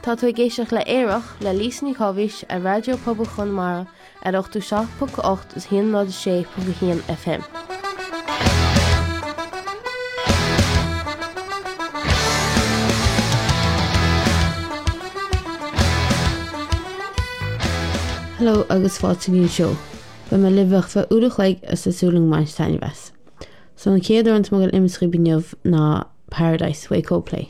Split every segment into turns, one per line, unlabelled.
Tá tú géisteach le éireach le lísní chohís a Radio Pobl Chonamara ar 87.8 is 106.1 FM. Hello agus fáiltíní seo. Ba me libhach fa údach leig as a súling mainstein ves. So an céad an smogil imsrí biniuh na Paradise way Coldplay.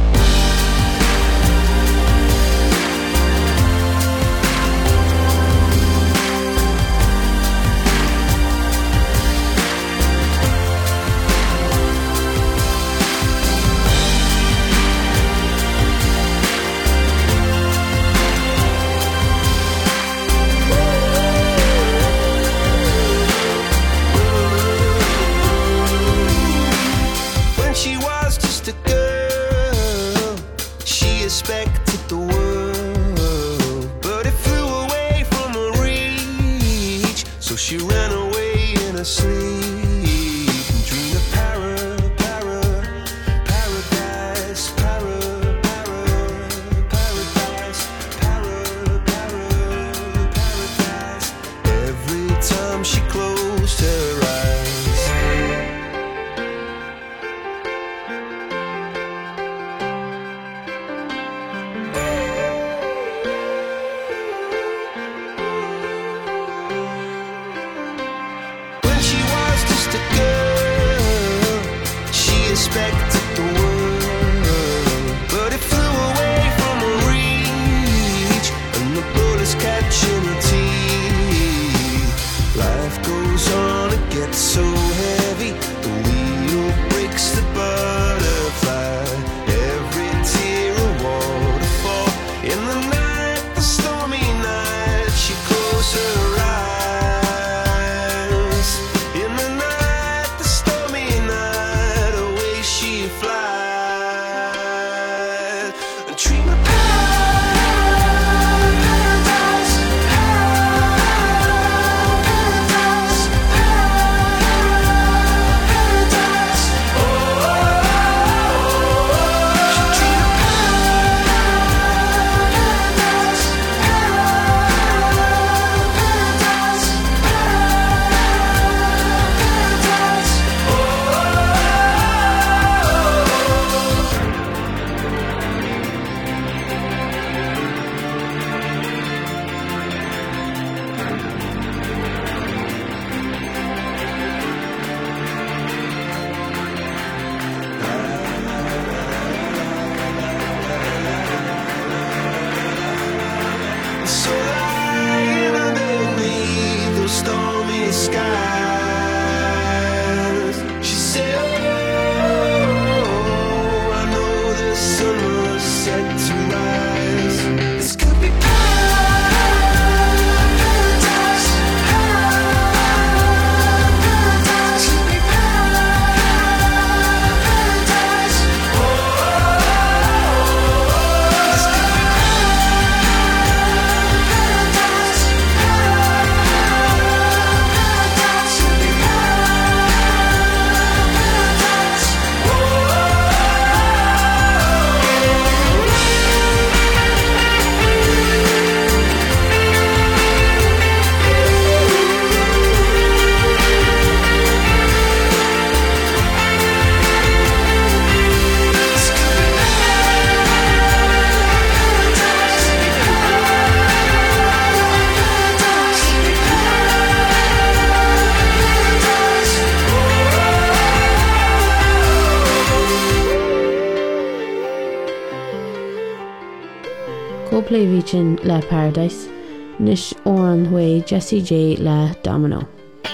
Coldplay vícin le Paradise, nis óran hui Jessie J le Domino.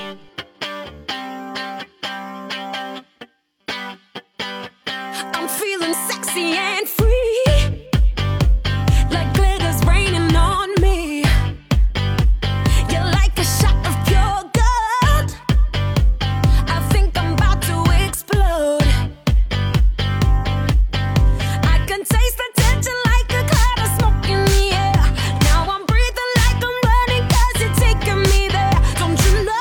I'm feeling sexy and free, like glitter's raining on me. You're like a shot of pure gold. I think I'm about to explode. I can taste the tension like a cloud of smoke in the air. Now I'm breathing like I'm running 'cause you're taking me there. Don't you know?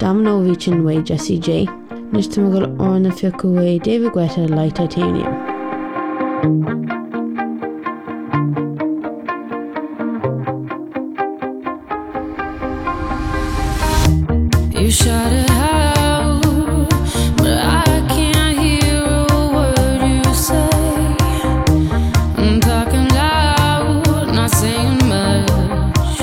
Domino Vichin way Jesse J. Nishtamagul on the Fiku way David Guetta Light Titanium.
You shut it out, but I can't hear a word you say. I'm talking loud, not saying much.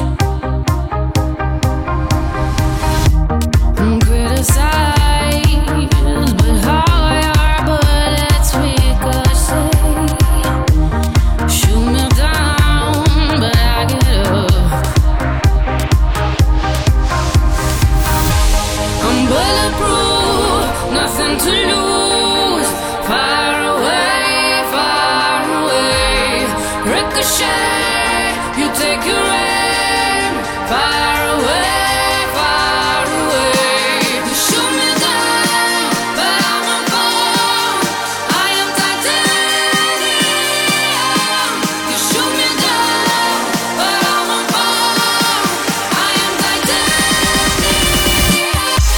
I'm criticized, but how your bullets ricochet. Shoot me down, but I get up. I'm bulletproof, nothing to lose. Far away, ricochet. You take your aim. Far away. You shoot me down, but I won't fall. I am titanium. You shoot me down, but I won't fall. I am titanium.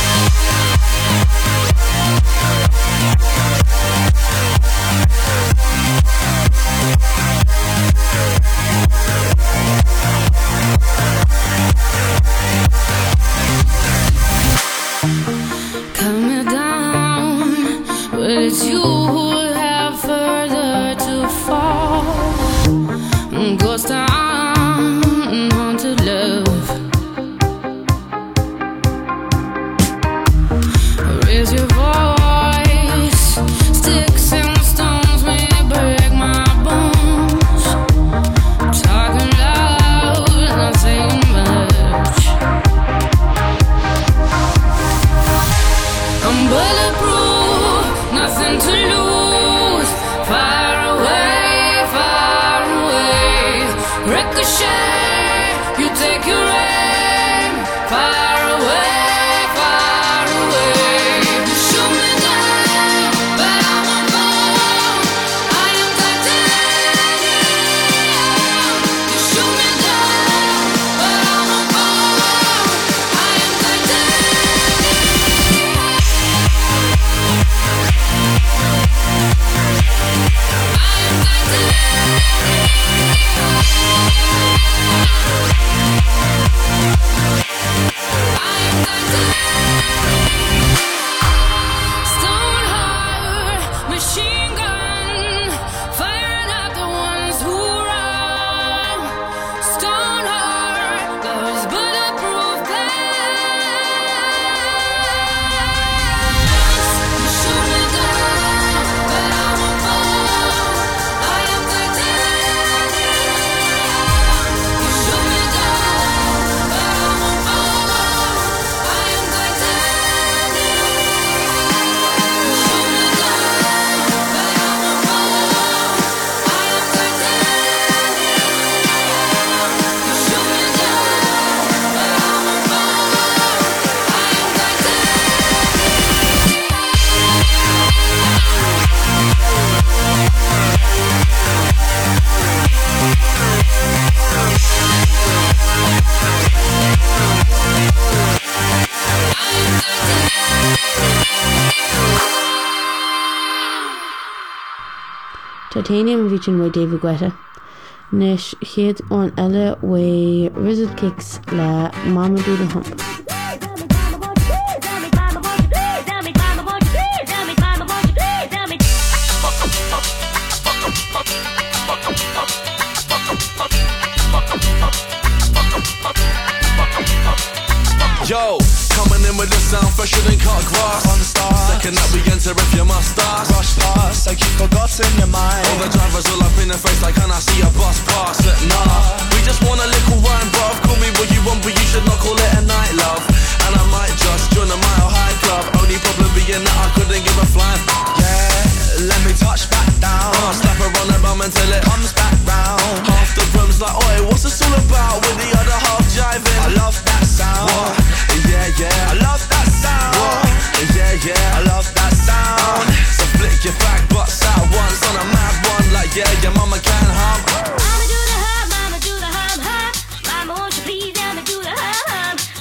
Cut me down, but it's you who have further to fall. Ghost town, haunted love. Raise your voice, sticks and stones may break my bones. Talking loud, not saying much. I'm bulletproof, nothing to lose. Far away, ricochet. You take your aim. Far away. You shoot me down, but I won't fall. I am titanium. You shoot me down, but I won't fall. I am titanium. Stone heart, machine gun, firing at the ones who run. Stone heart, those bulletproof glass. You shoot me down, but I won't fall. I am titanium. You shoot me down, but I won't fall. I am titanium. You shoot me down, but I won't fall. I am titanium. You shoot me down, but I won't fall. I am
Titanium Vichin way David Guetta. Nish hit on Ella way Rizzle Kicks la Mama Do the Hump.
Yo, coming in with the sound fresher than cut grass.
On the stars,
second that we enter if you must ask.
rush past like you've forgotten your mind.
All the drivers all up in the face like, can I see a bus pass? Nah, we just want a little wine, bruv. Call me what you want, but you should not call it a night, love. And I might just join a Mile High Club. Only problem being that I couldn't give a flying.
Yeah, let me touch back down.
Slap her on the bum until it
Comes back round.
half the room's like, oi, what's this all about? With the other half jiving.
I love that sound.
What? Yeah.
I love that sound.
What? Yeah.
I love that sound.
So flick your back butts out once on a mad one. Like, yeah, your mama can hum.
Mama do the hum, mama do the hum, hum. Mama, won't you please help me do the hum, hum.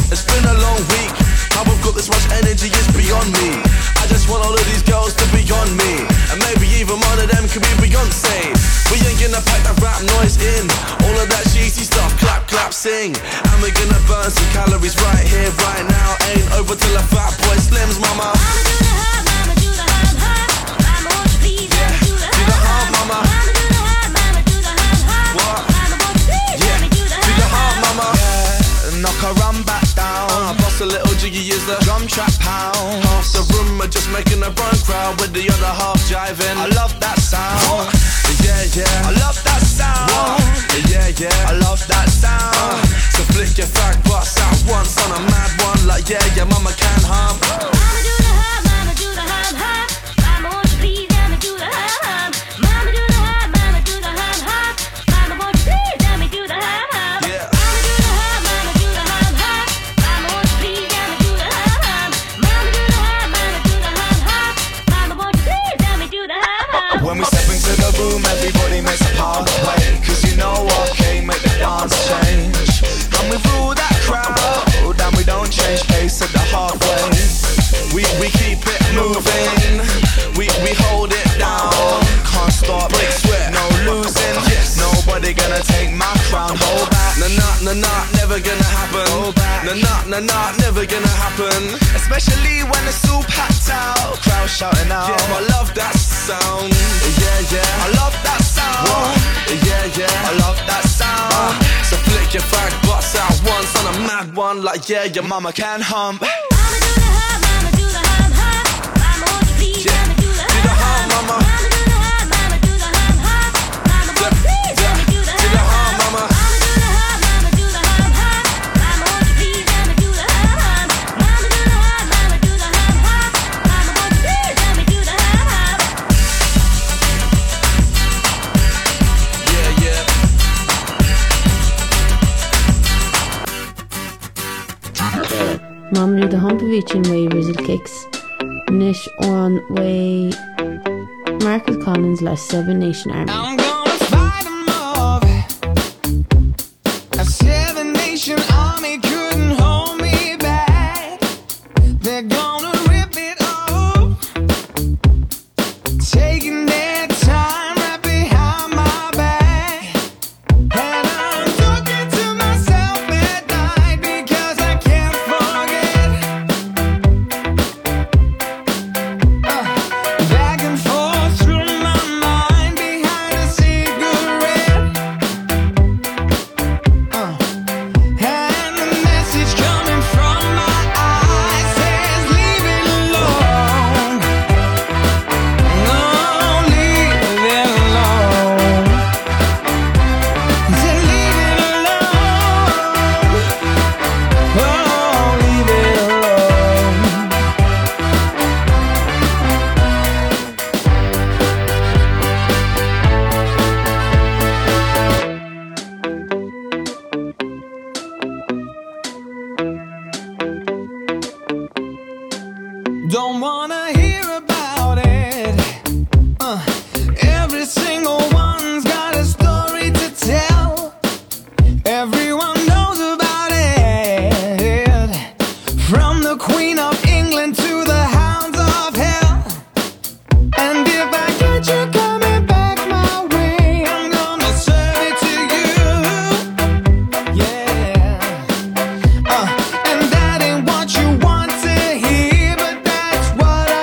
It's been a long week. How I've got this much energy is beyond me. I just want all of these girls to be on me, and maybe even one of them could be Beyonce. We ain't gonna pack that rap noise in, all of that cheesy stuff, clap, clap, sing. And we're gonna burn some calories right here, right now. Ain't over till a fat boy slims, mama.
Mama do the hop, mama won't you please,
Yeah,
do the
do the hop, mama.
Mama do the hop, mama do the hop.
What?
Mama won't you please,
Yeah,
let me do the
do the hop, mama.
Yeah, knock her run back down.
Bust a little jiggy is the
Drum trap pound.
half the room are just making a run crowd with the other half jiving.
I love that sound.
Yeah, yeah.
I love that sound.
Yeah, yeah.
I love that sound.
So flick your fag butts out once on a mad one, like yeah, yeah, mama can hum.
Mama do the hop, mama do the hop. Mama won't you please, let me do the hop. Mama do the hop, mama do the hop. Mama won't you please, let me do the hop.
Yeah.
Mama do the hop, mama do the hop. Mama won't you please, let me do the hop. Mama do the hop, mama do the hop. Mama won't you please, let me do the hop.
When we step into the room, everybody makes a pathway. Cause you know what came, make the dance change. And we rule that crowd, and we don't change pace at the halfway.
We keep it moving. We hold it down.
Can't stop,
Break sweat.
no losing.
Yes.
Nobody gonna take my crown, hold back.
Nah, never gonna happen.
Hold back.
Nah, never gonna happen.
Especially when the soup packed out, crowd shouting out.
Yeah, I love that sound. Yeah, yeah.
I love that sound.
Yeah, yeah.
I love that sound.
So flick your fag butts out once on a mad one, like yeah, your
Mama can hump.
Mama do the hop, mama do the hop. Mama won't you please,
Yeah.
let me do the
Do the hop,
hop.
mama.
Mama do the hop, mama do the hop. Mama won't you please, let me do the
Do the hop, mama.
Mama do the hop, mama do the hop. Mama won't you please, let me do the hop. Mama do the hop, mama do the hop. Mama won't you please, let me do the hop.
Yeah, yeah.
Mam nu de hampavichin way Rizzle Kicks. Nish on way Marcus Collins last Seven Nation Army.
I'm gonna fight 'em off. A Seven Nation Army couldn't hold me back. They're gonna rip it off, taking their time right behind my back. And I'm talking to myself at night because I can't forget. Back and forth through my mind behind a cigarette. And the message coming from my eyes says, leave it alone. No, leave it alone. Said, leave it alone. Oh, leave it alone. Don't wanna hear about it. Every single one's got a story to tell. Everyone knows about it. From the Queen of England to the hounds of hell. And if I get you coming back my way, I'm gonna serve it to you. Yeah. And that ain't what you want to hear, but that's what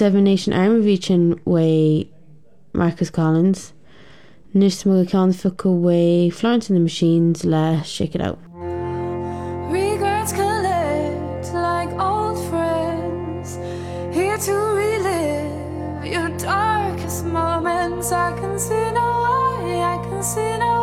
Seven Nation Army Vichin way Marcus Collins. Nish Smuggle Khan Fuka way Florence and the Machines la Shake It Out.
Regrets collect like old friends, here to relive your darkest moments. I can see no way, I can see no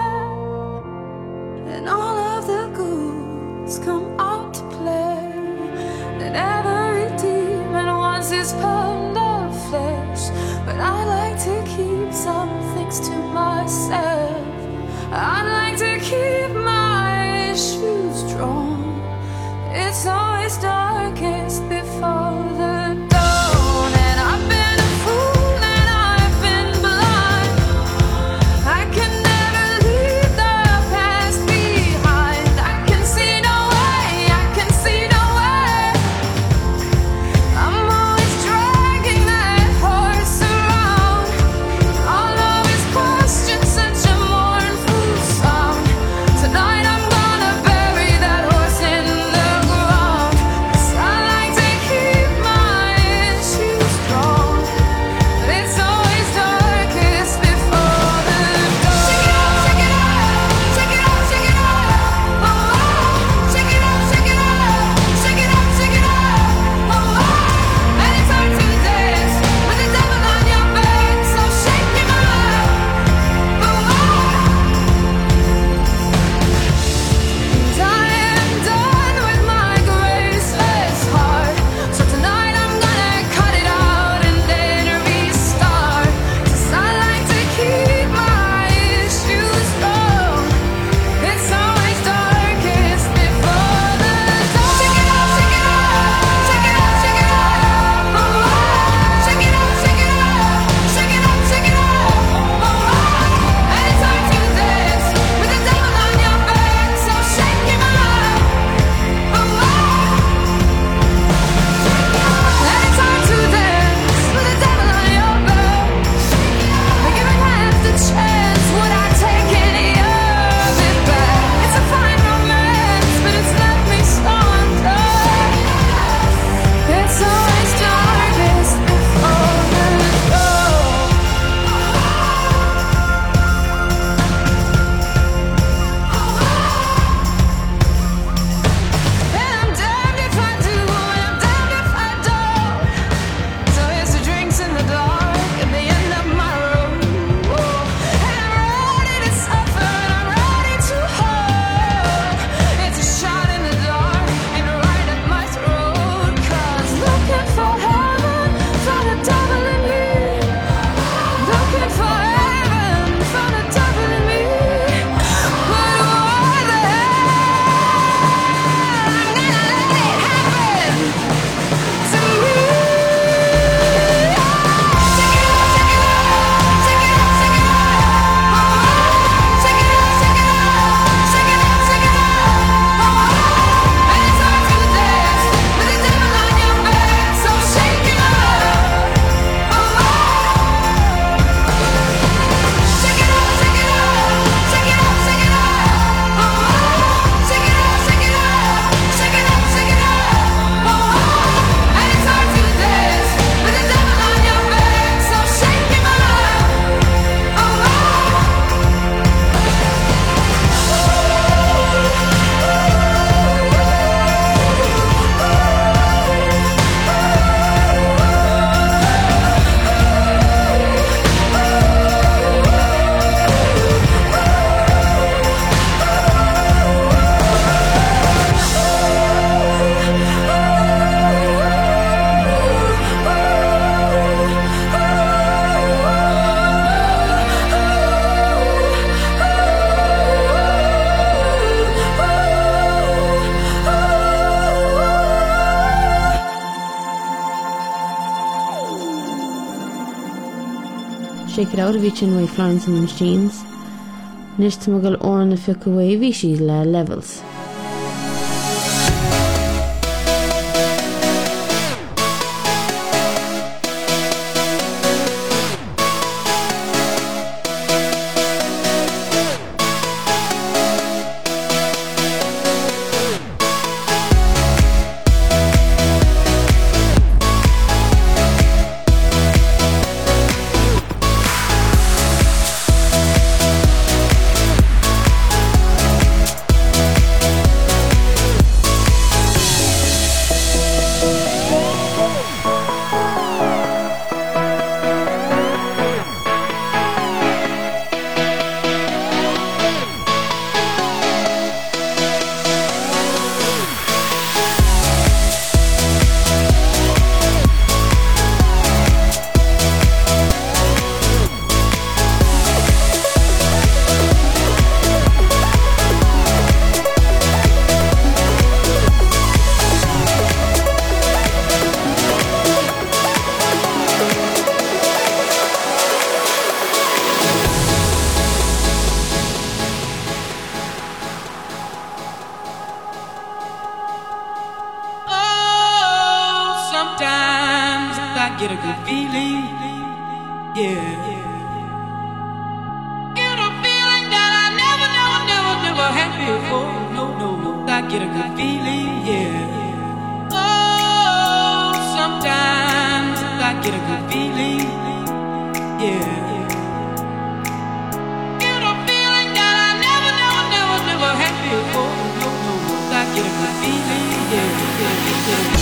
way. And all of the ghouls come out to play. And every demon wants his pound of flesh. But I like to keep some things to myself. I like to keep my shoes drawn. It's always darkest before the dawn. And I've been a fool and I've been blind. I can never leave the past behind. I can see no way, I can see no way. I'm always dragging that horse around. All of his questions, such a mournful sound. Tonight I'm gonna bury that horse in the ground. 'Cause I like to keep my issues strong. But it's always darkest before the dawn. Shake it out, shake it out, shake it out, shake it out. Oh, shake it out, shake it out, shake it out, shake it out. Oh, and it's hard to dance with the devil on your back, so shake him out. Oh, and I am done with my graceless heart. So tonight I'm gonna cut it out and then restart. 'Cause I like to keep my issues strong. It's always darkest before the dawn. Shake it out, shake it out, shake it out, shake it out. Oh, shake it out, shake it out, shake it out, shake it out. Oh, and it's hard to dance with the devil on your back, so shake him out. Oh, and it's hard to dance with the devil on your back. But given half the chance, would I take any of it back? It's a fine romance, but it's left me so undone. It's always darkest before the dawn. And I'm damned if I do, and I'm damned if I don't. So here's the drinks in the dark at the end of my road. And I'm ready to suffer, and I'm ready to hurt. It's a shot in the dark and right at my throat. 'Cause looking for heaven, found the devil in me. Looking for heaven, found the devil in me. But why the hell I'm gonna let it happen to me? Shake it out, shake it out, shake it out, shake it out. Oh, shake it out, shake it out, shake it out, shake it out. Oh, and it's hard to dance with the devil on your back, so shake it out. Oh, shake it out, shake it out, shake it out, shake it out. Oh, shake it out, shake it out, shake it out, shake it out. Oh, and it's hard to dance with the devil on your back, so shake him out. Oh,
Shake It Out Vichin way Florence and the Machines. Nish Smuggle Oran the Fuka way Vichy la Levels.
Get a feeling that I never had before. No, I get a good feeling, yeah. Oh, sometimes I get a good feeling, yeah. Get a feeling that I never had before. No, I get a good feeling, yeah.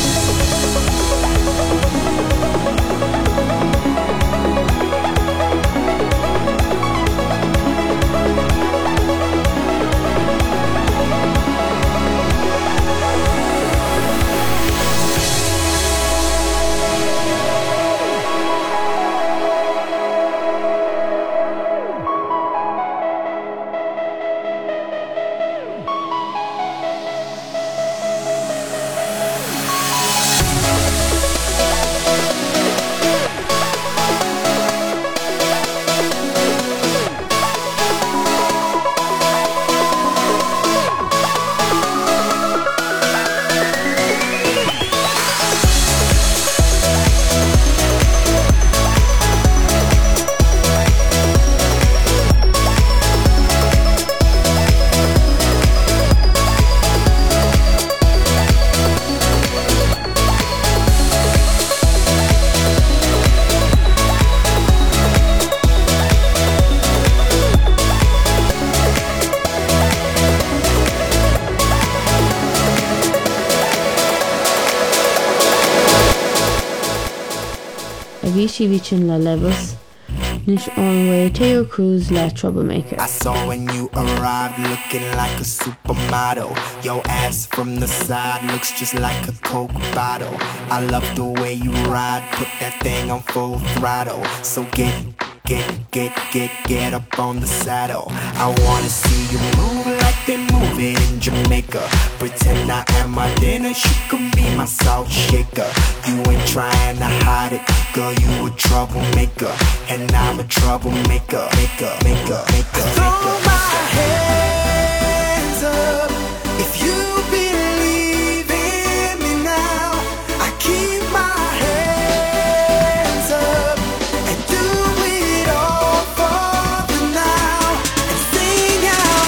Avicii reaching la levels. Nish on way Taylor Cruz la troublemaker.
I saw when you arrived looking like a supermodel. Your ass from the side looks just like a Coke bottle. I love the way you ride, put that thing on full throttle. So get up on the saddle. I wanna see you move like they move it in Jamaica. Pretend I am my dinner, you can be my salt shaker. You ain't trying to hide it, girl, you a troublemaker. And I'm a troublemaker, maker. Throw my hands up if you believe in me now. I keep my hands up and do it all for the now. And sing out,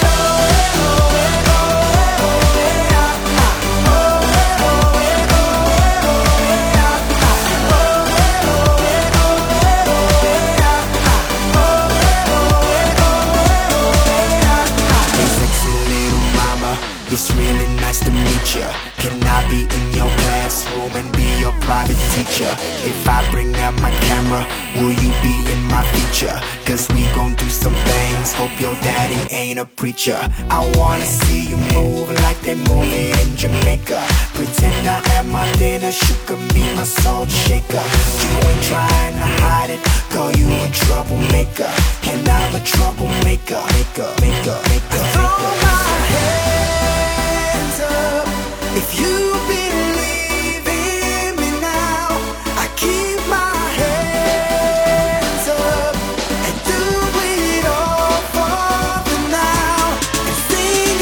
it's really nice to meet ya. Can I be in your classroom and be your private teacher? If I bring out my camera, will you be in my feature? Cause we gon' do some things, hope your daddy ain't a preacher. I wanna see you move like they move it in Jamaica. Pretend I am my dinner, you can be my salt shaker. You ain't trying to hide it, girl, you a troublemaker. And I'm a troublemaker, maker. Throw my hands up if you believe in me now. I keep my hands up and do it all for the now. And sing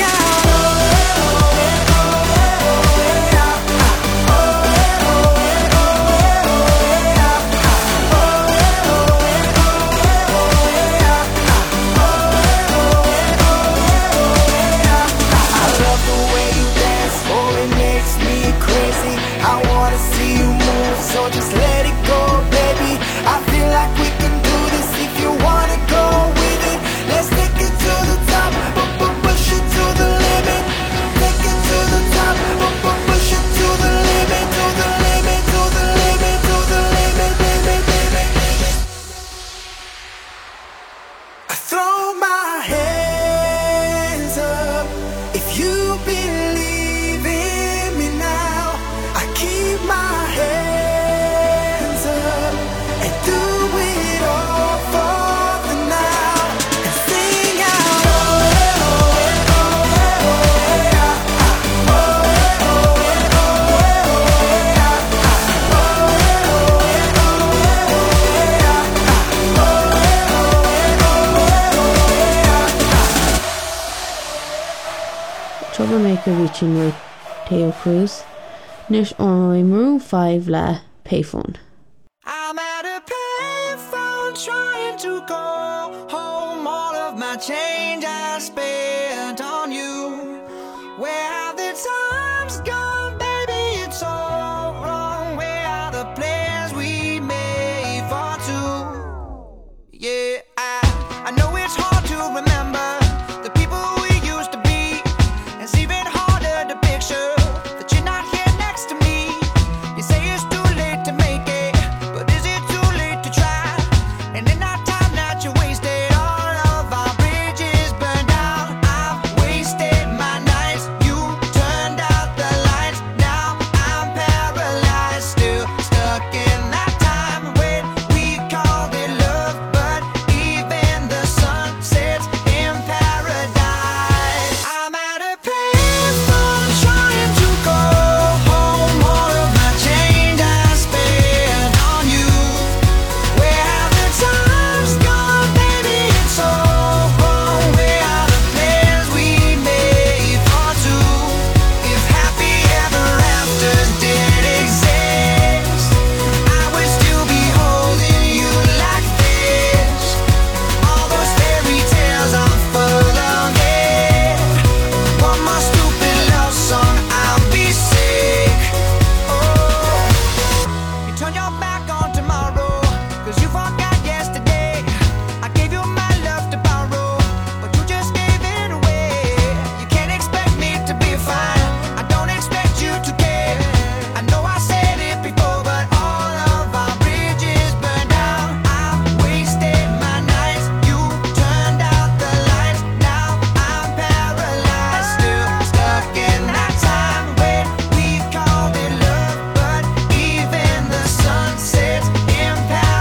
so just let it go, baby. I feel like we can do this if you wanna go with it. Let's take it to the top, push it to the limit. Take it to the top, push it to the limit, to the limit, to the limit, to the limit. I throw my hands up if you believe in me now. I keep my hands
Troublemaker reaching with Taylor Cruz. Nish on Maroon 5 la payphone.
I'm at a payphone trying trying to go home. All of my change I spent on you. Where have the times gone, baby? It's all wrong. Where are the plans we made for two? Yeah, I know it's hard to remember the people we used to be. It's even harder to picture that you're not here next to me. You say it's too late to make it, but is it too late to try? And in that time that you wasted, all of our bridges burned down. I've wasted my nights, you turned out the lights. Now I'm paralyzed, still stuck in that time when we called it love. But even the sun sets in paradise. I'm at a payphone trying to go home. All of my change I spent on you. Where have the times gone, baby? It's all wrong. Where are the plans we made for two? If happy ever afters did exist, I would still be holding you like this. All those fairy tales are full of it. One more stupid love song, I'll be sick. Oh, you turn your back on tomorrow, 'cause you forgot yesterday. I gave you my love to borrow, but you just gave it away. You can't expect me to be fine, I don't expect you to care. I know I said it before, but all of our bridges burned down. I've wasted my nights, you turned out the lights. Now I'm paralyzed, still stuck in that time when we called it love. But even the sun sets in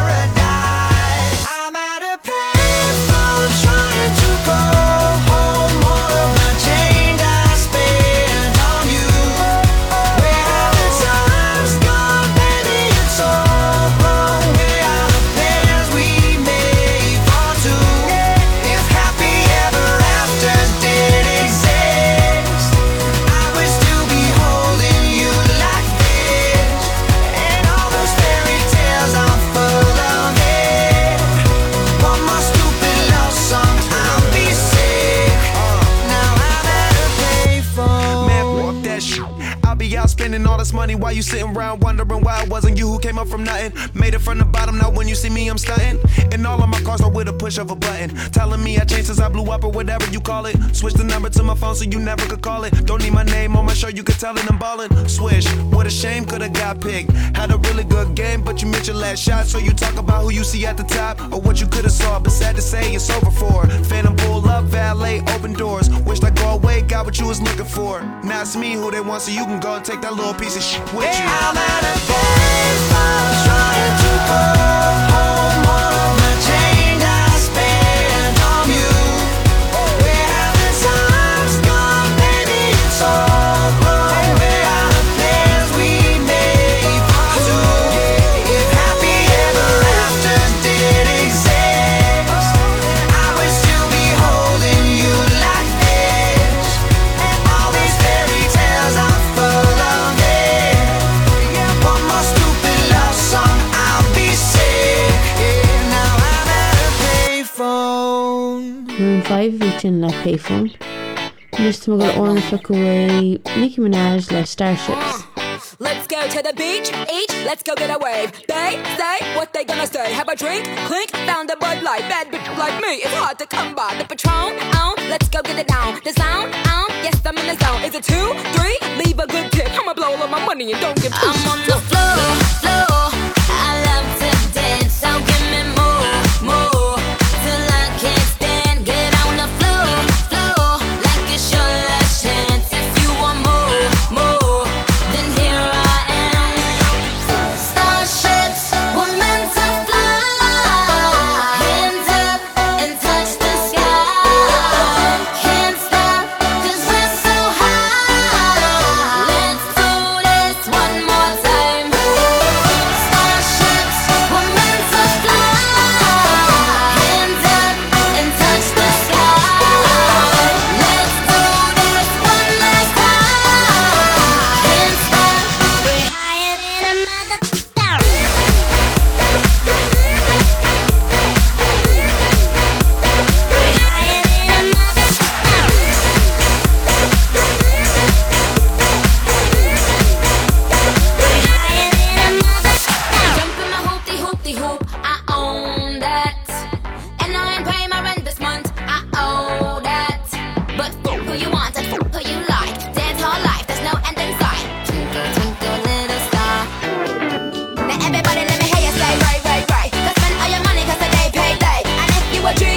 paradise. I'm at a payphone trying to go home. All of my change I spent on you. Where have the times gone, baby? It's all wrong. Where are the plans we made for two? If happy ever afters did exist, I would still be holding you like this. And all those fairy tales are full of it. One more stupid love song, I'll be sick. Now I'm at a payphone.
Man, fuck that shit. I'll be out spending all this money while you sitting around wondering why it wasn't you who came up from nothing. Made it from the bottom, now when you see me, I'm stunting. And all of my cars are with a push of a button. Telling me I changed since I blew up or whatever you call it. Switch the number to my phone so you never could call it. Don't need my name on my shirt, you could tell it I'm ballin'. Swish, what a shame, coulda got picked. Had a really good game, but you missed your last shot. So you talk about who you see at the top or what you coulda saw. But sad to say, it's over for. Phantom pull up, valet, open doors. Wished I go away, got what you was looking for. Now it's me who they want, so you can go and take that little piece of shit with you.
I'm at a payphone trying to go home. All of my change I spent on you. Where have the times gone, baby? It's all wrong. Where are the plans we made for two? If happy ever afters did exist, I would still be holding you like this. And all these fairy tales are full of it. One more stupid love song, I'll be sick. Now I'm at a payphone.
Maroon 5 reaching le payphone. Just to go on the away Nicki Minaj le Starships.
Let's go to the beach, each, let's go get a wave. They say what they gonna say. Have a drink, clink, found a Bud Light. Bad bitch like me, it's hard to come by. The Patron, let's go get it down. The sound, yes I'm in the zone. Is it 2, 3? Leave a good tip. I'ma blow all of my money and don't give two
I'm on the floor. I love to dance, so give me more, till I can't stand. Get on the floor, like it's your last chance. If you want more, then here I am. Starships were meant to fly. Hands up and touch the sky. Can't stop 'cause we're so high. Let's do this one more time.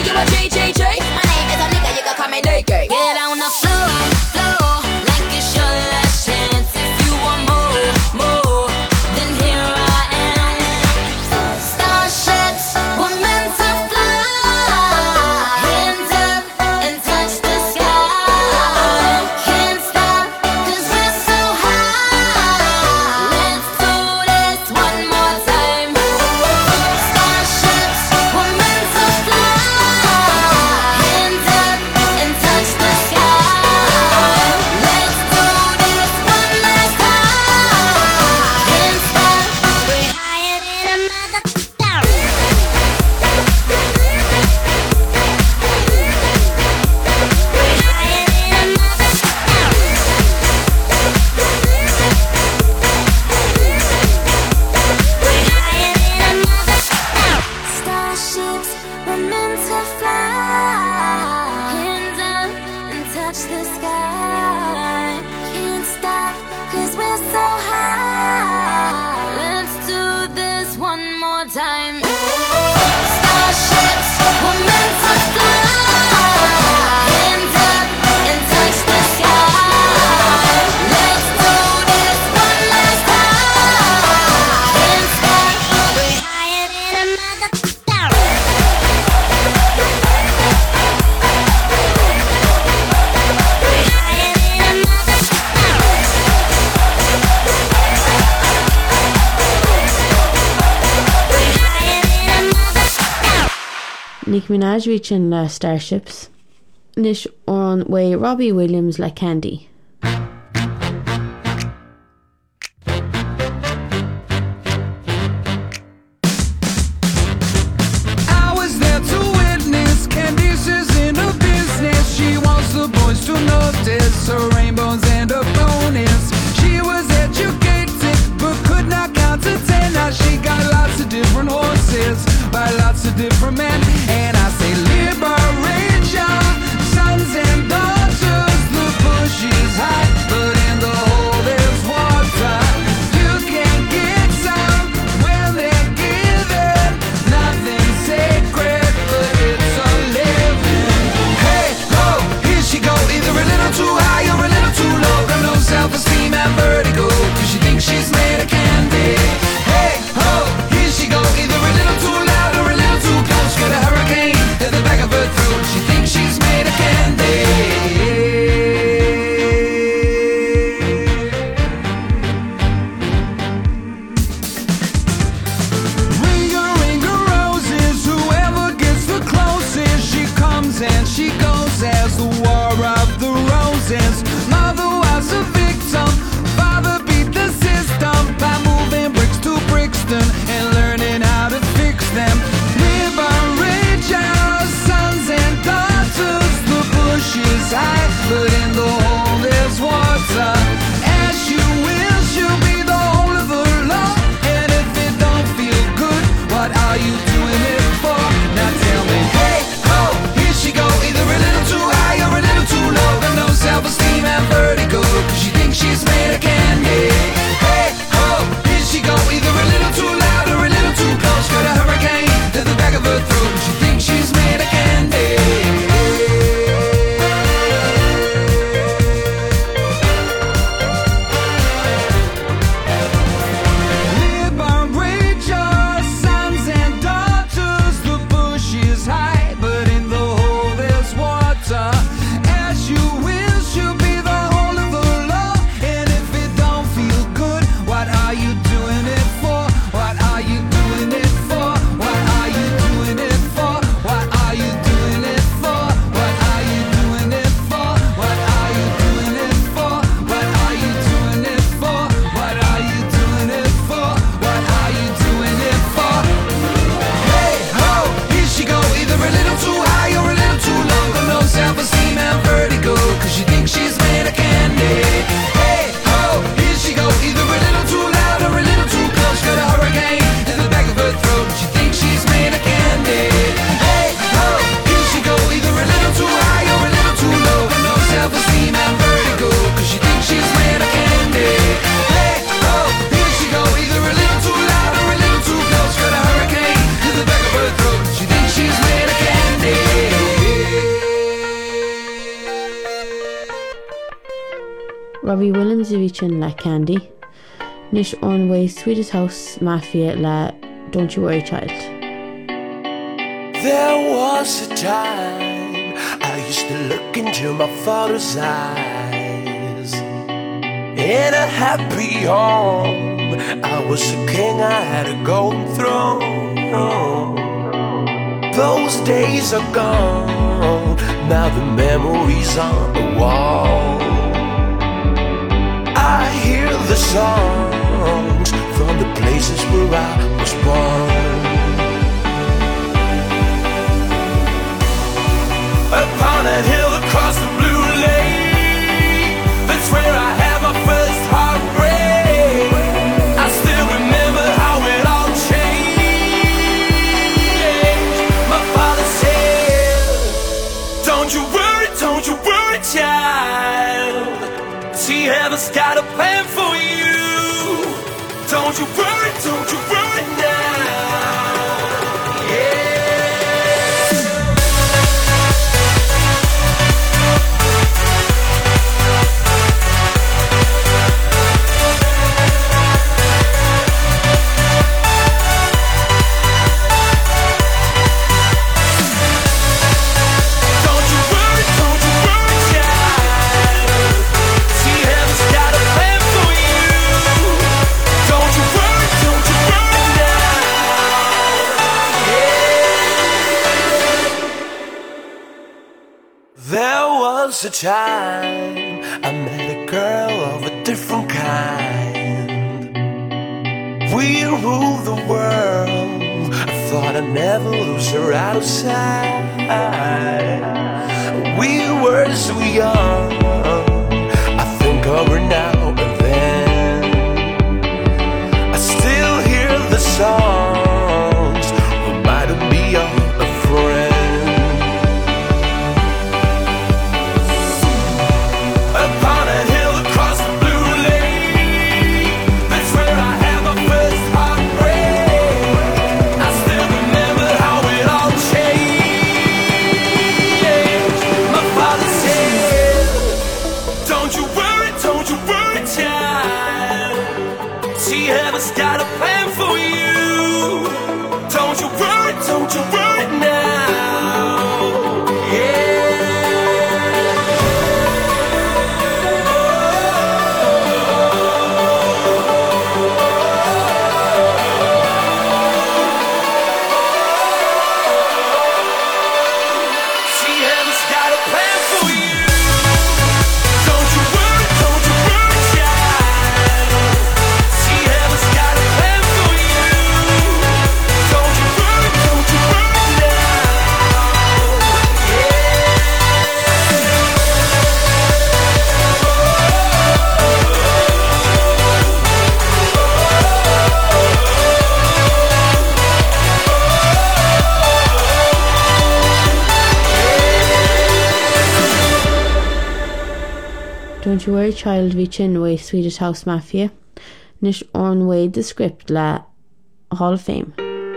you a JJJ. My name is Anika, you can call me Naked. Get on the floor, floor, like it's your last chance. If you want more, more, then here I am. Starships were meant to fly. Hands up and touch the sky. Can't stop 'cause we're so high. Let's do this one more time. Starships were meant to fly. Hands up and touch the sky. Let's do this one last time. Can't stop. We're higher than a mother. We're higher than a mother. We're higher than a mother. Starships were meant to fly. Hands up and touch the sky. Can't stop 'cause we're so high. Let's do this one more time. Starships were meant to fly. Hands up and touch the sky. Let's do this one last time. Can't stop. We're higher than a mother. We're higher than a mother. We're higher than a mother.
Nicki Minaj reaching Starships. Nish on way Robbie Williams like Candy.
I was there to witness Candice's inner business. She wants the boys to notice her rainbows and her bonus. She was educated but could not count to 10. Now she got lots of different horses by lots of different men. And I say liberate your sons and daughters. The bush is high, but in the hole there's water. You can get some when they're given. Nothing sacred, but it's a living. Hey, ho, here she go. Either a little too high or a little too low. Got no self-esteem and vertigo, 'cause she thinks she's made of candy. Hey, ho, here she go. Either a little too loud or a little too close. Got a hurricane at the back of her throat. She thinks she's made of candy. Ring a roses, whoever gets the closest. She comes and she goes as the war of the roses. Mother was a victim, father beat the system by moving bricks to Brixton and learning how to fix them. Liberate your sons and daughters. The bush is high, but in the hole there's water. As you wish, you'll be the whole of the law. And if it don't feel good, what are you doing it for? Now tell me, hey, ho, here she go. Either a little too high or a little too low. Got no self-esteem and
Robbie Williams a bhí sin le Candy. Nis an way Swedish House Mafia le Don't You Worry Child.
There was a time I used to look into my father's eyes. In a happy home, I was a king, I had a golden throne. Those days are gone, now the memories on the wall. I hear the songs from the places where I was born. Upon a hill across the blue lake, that's where I had my first heartbreak. I still remember how it all changed. My father said, don't you worry, child. See, heaven's got a plan for you. Don't you worry now. A time I met a girl of a different kind. We ruled the world. I thought I'd never lose her out of sight. We were so young. I think of her now and then. I still hear the songs reminding me of a friend. Got a plan for you. Don't you worry now. See, heaven's got a plan for you. Don't you worry, child. See, heaven's got a plan for you. Don't you worry now.
Don't You Worry Child bhí sin way Swedish House Mafia. Nis an way the script le Hall of Fame.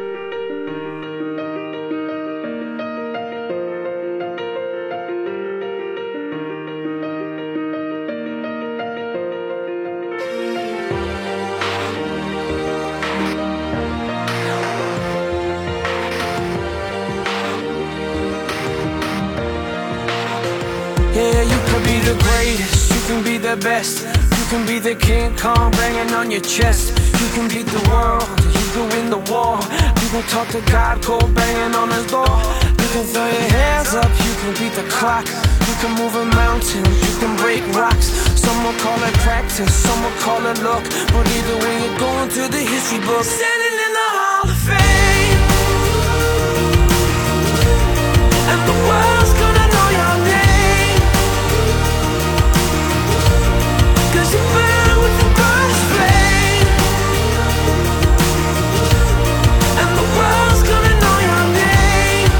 Yeah, you could be the greatest, you can be the best. You can be the King Kong banging on your chest. You can beat the world, you can win the war. You can talk to God, cold banging on his door. You can throw your hands up, you can beat the clock. You can move a mountain, you can break rocks. Some will call it practice, some will call it luck. But either way, you're going to the history book. Standing in the Hall of Fame, and the world's gonna know your name. Cause you burn with the brightest flame, and the world's gonna know your name.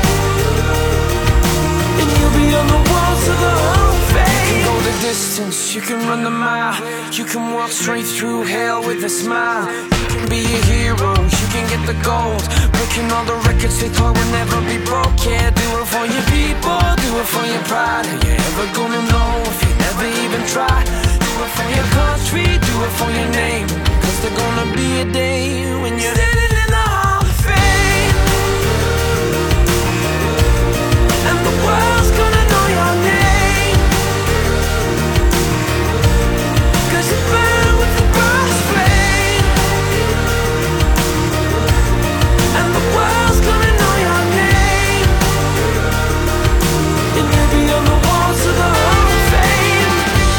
And you'll be on the walls of the Hall of Fame. You can go the distance, you can run the mile. You can walk straight through hell with a smile. You can be a hero, you can get the gold. Breaking all the records they thought would never be broke. Yeah, do it for your people, do it for your pride. Are you ever gonna know if you never even try? Do it for
for your name, 'cause there's gonna be a day when you're standing in the Hall of Fame, and the world's gonna know your name, 'cause you burn with the brass flame, and the world's gonna know your name, and you'll be on the walls of the Hall of Fame.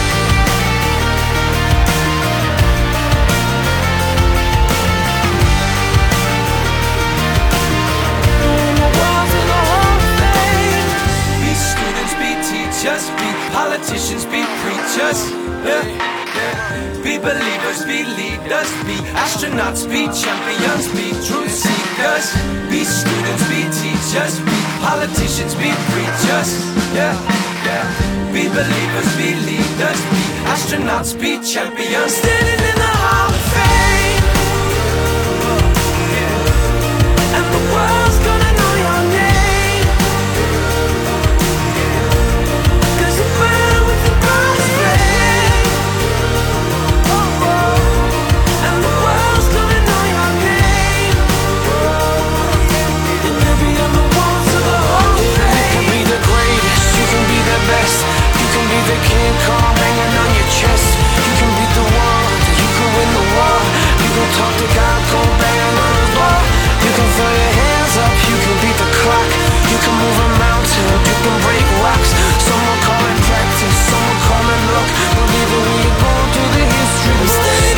On the walls of the Hall of Fame. Be students, be teachers, be politicians, be preachers, yeah, yeah. Be believers, be leaders, be astronauts, be champions, be truth seekers. Be students, be teachers, be politicians, be preachers, yeah, yeah. Be believers, be leaders, be astronauts, be champions. Standing in the Hall of Fame, yeah. And the world's gonna know your name, 'cause you burn with the brass flame, and the world's gonna know your name, and you'll be on the walls of the Hall of Fame. You can be the greatest, you can be the best, you can be the King Kong hanging on your chest. You can beat the world, you can win the war. You can talk to God, go bang on his wall. You can throw your hands up, you can beat the clock. You can move a mountain, you can break rocks. Some will call it practice, some will call it luck. Believe it when you're going through the history books.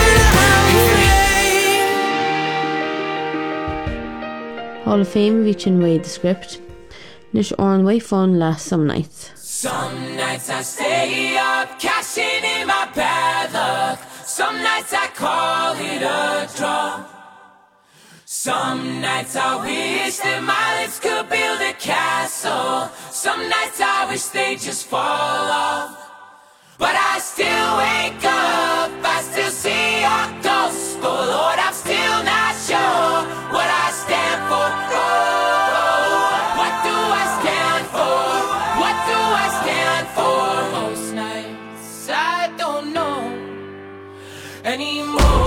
Hall of Fame bhí sin way the script. Nis or an way fun last some nights.
Some nights I stay up, cashing in my bad luck. Some nights I call it a draw. Some nights I wish that my lips could build a castle. Some nights I wish they just fall off. But I still wake up, I still see your ghost. Oh Lord, I'm still not sure what I stand for. Oh, what do I stand for? What do I stand for? Most nights I don't know anymore.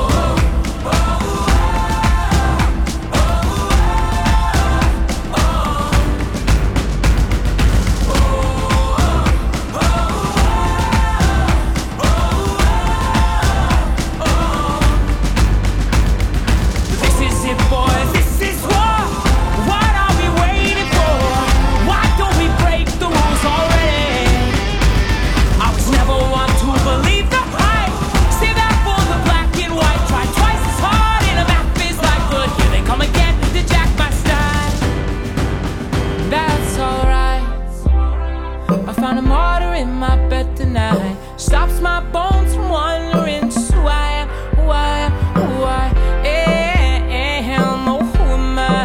Stops my bones from wandering just who I am, who I am, who I am. Oh, who am I?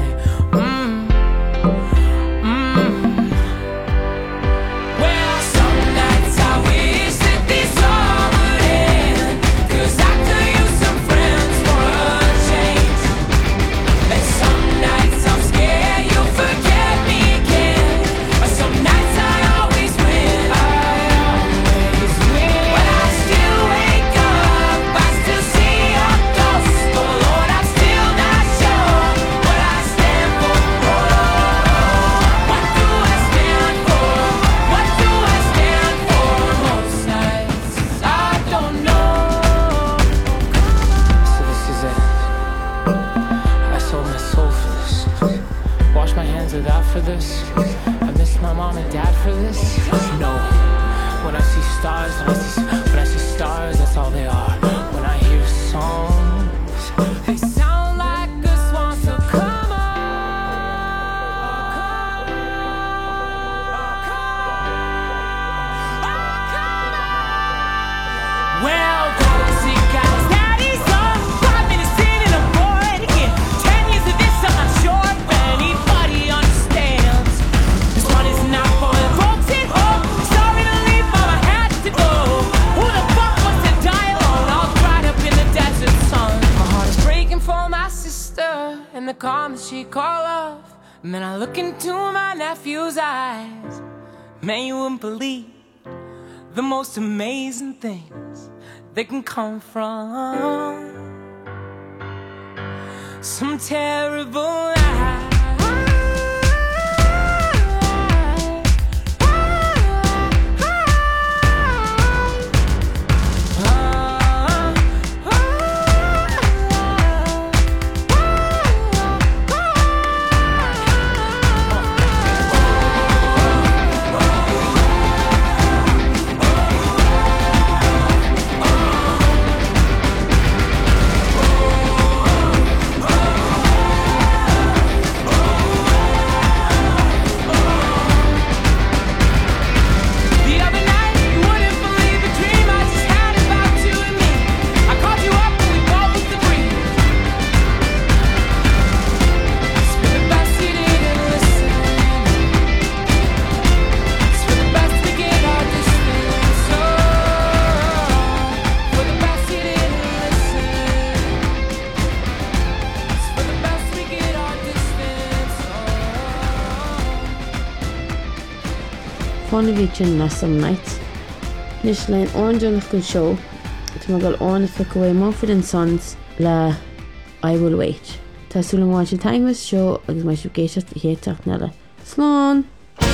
Well, some nights I wish that this all would end, 'cause I could use some friends for a change. And some nights I'm scared you'll forget me again, but some nights I always win. When I still wake up, I still see your ghost. Oh Lord, I'm still not sure what I stand for. What do I stand for? What do I stand for? Most nights I don't know.
So this is it. I sold my soul for this. Wash my hands of that for this. I miss my mom and dad for this. No. When I see stars, when I see stars, that's all they are. When I hear songs,
They sound like a swan, so come on. Well, don't see guys, daddy's on 5 minutes in and I'm bored again. 10 years of this, I'm not sure if anybody understands. This one is not for the folks at home. Sorry to leave, but I had to go. Who the fuck wants to die alone, all dried up in the desert sun? My heart is breaking for my sister and the comments she call off. And then I look into my nephew's eyes. Man, you wouldn't believe the most amazing things
they can come from some terrible lie.
Fána bhí sin na some nights. Nis lein orndúnach go show, tá mar gal orna fi go bhfuil Mumford & Sons le I Will Wait. Tá súla bháin sin taingmas show agus mai sib géisiocht i héiteach nela. Slán!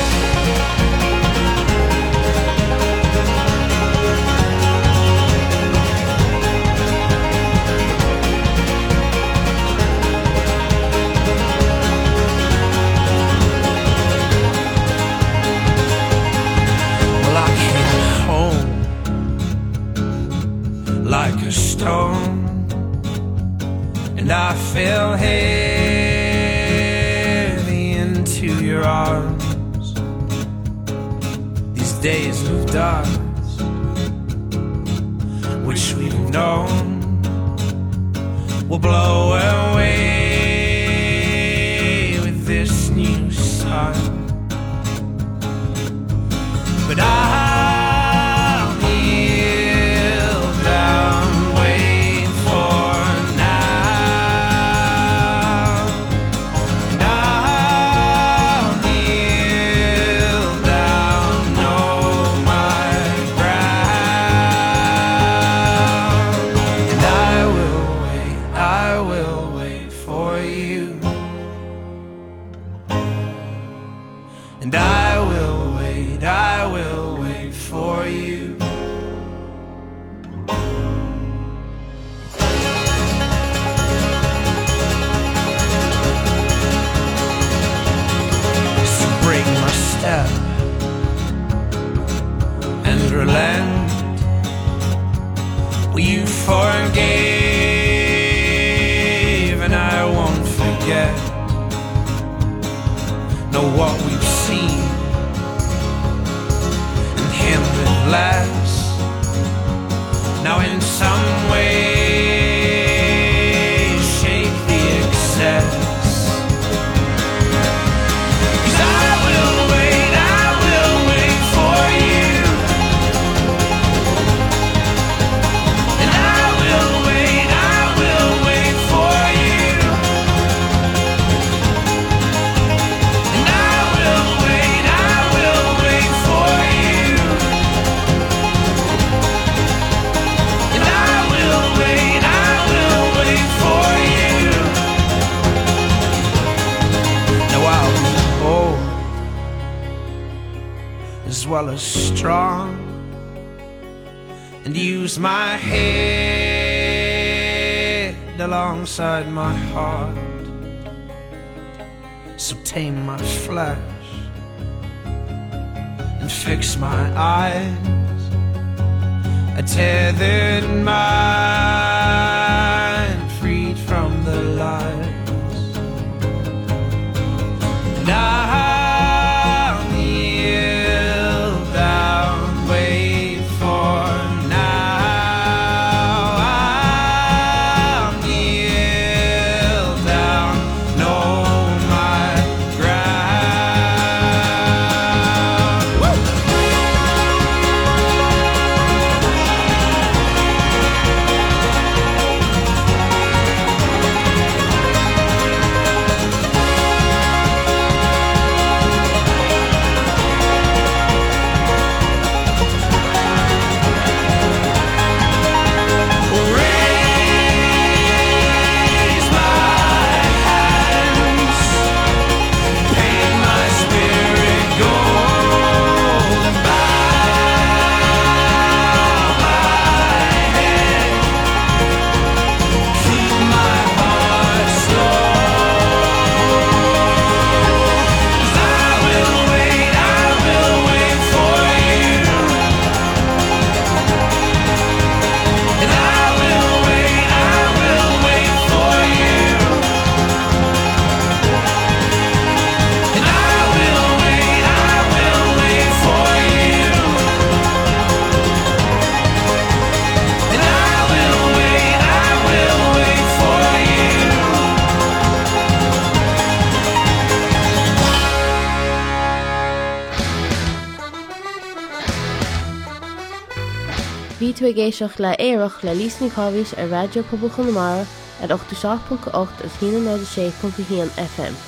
Like a stone, and I fell heavy into your arms. These days of dust, which we've known, will blow away with this new sun. But I'll kneel down, wait for now. And I'll kneel down, know my ground. And I will wait for you. And I will wait for you. So break my step and relent. Well, you forgave and I won't forget. Know what we've seen and him with less. Now in some way shape the excess. 'Cause I will wait for you. And I will wait for you. And I will wait for you. And I will wait for you. Now I'll be bold as well as strong, and use my head alongside my heart. So tame my flesh and fix my eyes, a tethered mind freed from the lies. And I'll kneel down, wait for now. I'll kneel down, know my ground. Woo!
Bhí tú ag éisteach le éireach le lísní cábhís ar Radio Pobl Chonamara at 87.8 a 106.1 FM.